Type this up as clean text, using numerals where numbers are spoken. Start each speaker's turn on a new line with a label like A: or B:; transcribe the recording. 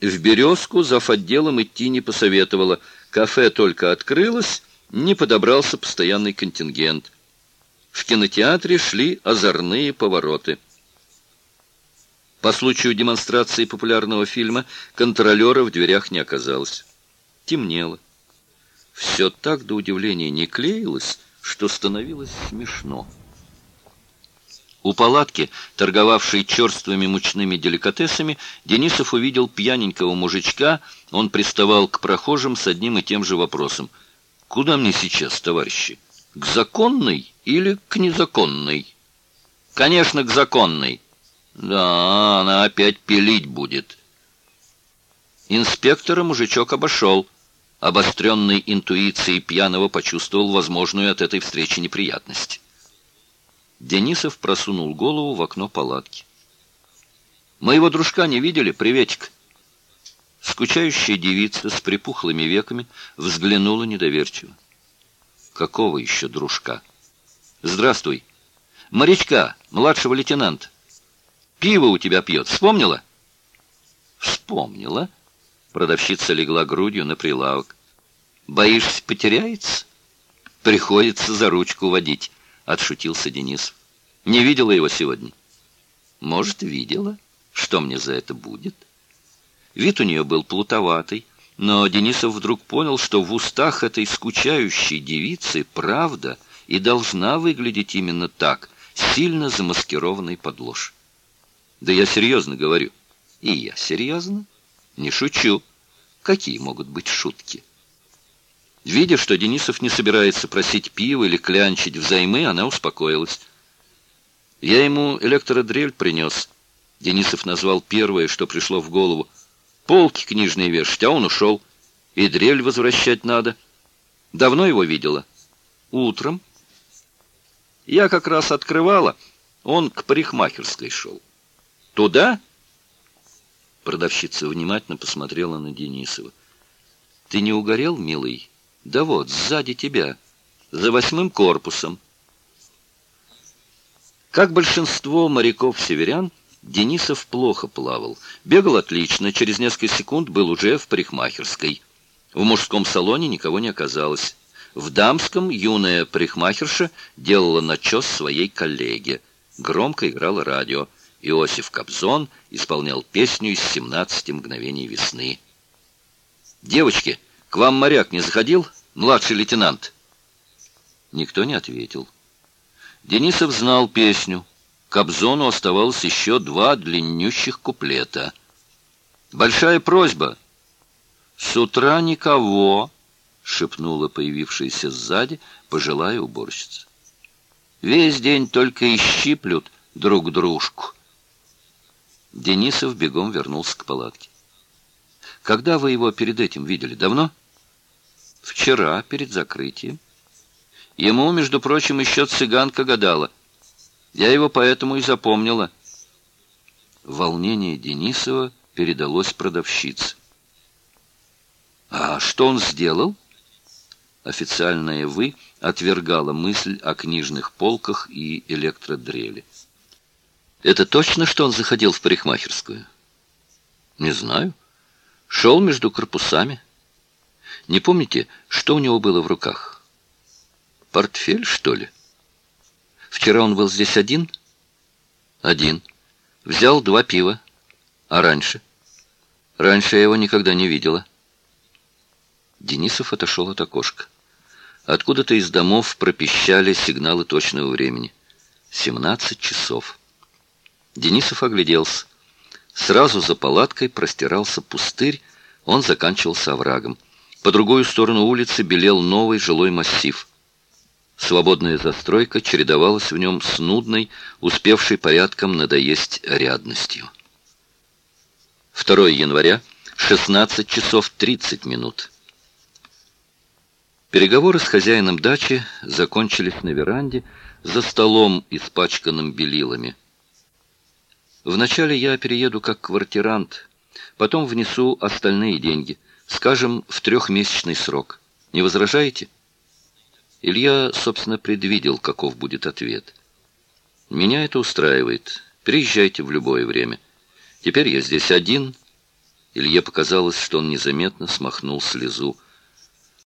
A: В «Березку» завотделом идти не посоветовала. Кафе только открылось, не подобрался постоянный контингент. В кинотеатре шли озорные повороты. По случаю демонстрации популярного фильма контролера в дверях не оказалось. Темнело. Все так до удивления не клеилось, что становилось смешно. У палатки, торговавшей черствыми мучными деликатесами, Денисов увидел пьяненького мужичка. Он приставал к прохожим с одним и тем же вопросом. «Куда мне сейчас, товарищи? К законной или к незаконной?» «Конечно, к законной». «Да, она опять пилить будет». Инспектора мужичок обошел. Обостренной интуицией пьяного почувствовал возможную от этой встречи неприятность. Денисов просунул голову в окно палатки. «Моего дружка не видели? Приветик!» Скучающая девица с припухлыми веками взглянула недоверчиво. «Какого еще дружка?» «Здравствуй. Морячка, младшего лейтенанта. Пиво у тебя пьет. Вспомнила?» «Вспомнила». Продавщица легла грудью на прилавок. «Боишься, потеряется?» «Приходится за ручку водить», — отшутился Денис. «Не видела его сегодня?» «Может, видела. Что мне за это будет?» Вид у нее был плутоватый, но Денисов вдруг понял, что в устах этой скучающей девицы правда и должна выглядеть именно так, сильно замаскированной под ложь. «Да я серьезно говорю». «И я серьезно. Не шучу. Какие могут быть шутки?» Видя, что Денисов не собирается просить пива или клянчить взаймы, она успокоилась. «Я ему электродрель принес». Денисов назвал первое, что пришло в голову. «Полки книжные вешать, а он ушел. И дрель возвращать надо. Давно его видела?» «Утром». «Я как раз открывала. Он к парикмахерской шел». «Туда?» Продавщица внимательно посмотрела на Денисова. «Ты не угорел, милый? Да вот, сзади тебя, за 8-м корпусом». Как большинство моряков-северян, Денисов плохо плавал. Бегал отлично, через несколько секунд был уже в парикмахерской. В мужском салоне никого не оказалось. В дамском юная парикмахерша делала начес своей коллеге. Громко играло радио. Иосиф Кобзон исполнял песню из «17 мгновений весны». «Девочки, к вам моряк не заходил? Младший лейтенант?» Никто не ответил. Денисов знал песню. Кобзону оставалось еще 2 длиннющих куплета. «Большая просьба». «С утра никого», — шепнула появившаяся сзади пожилая уборщица. «Весь день только и щиплют друг дружку». Денисов бегом вернулся к палатке. «Когда вы его перед этим видели? Давно?» «Вчера, перед закрытием. Ему, между прочим, еще цыганка гадала. Я его поэтому и запомнила». Волнение Денисова передалось продавщице. «А что он сделал?» Официальное «вы» отвергало мысль о книжных полках и электродрели. «Это точно, что он заходил в парикмахерскую?» «Не знаю. Шел между корпусами. Не помните, что у него было в руках? Портфель, что ли? Вчера он был здесь один?» «Один. Взял 2 пива. А раньше?» «Раньше я его никогда не видела». Денисов отошел от окошка. Откуда-то из домов пропищали сигналы точного времени. 17 часов. Денисов огляделся. Сразу за палаткой простирался пустырь, он заканчивался оврагом. По другую сторону улицы белел новый жилой массив. Свободная застройка чередовалась в нем с нудной, успевшей порядком надоесть рядностью. 2 января, 16 часов 30 минут. Переговоры с хозяином дачи закончились на веранде, за столом, испачканным белилами. «Вначале я перееду как квартирант, потом внесу остальные деньги, скажем, в 3-месячный срок. Не возражаете?» Илья, собственно, предвидел, каков будет ответ. «Меня это устраивает. Приезжайте в любое время. Теперь я здесь один. Илье показалось, что он незаметно смахнул слезу.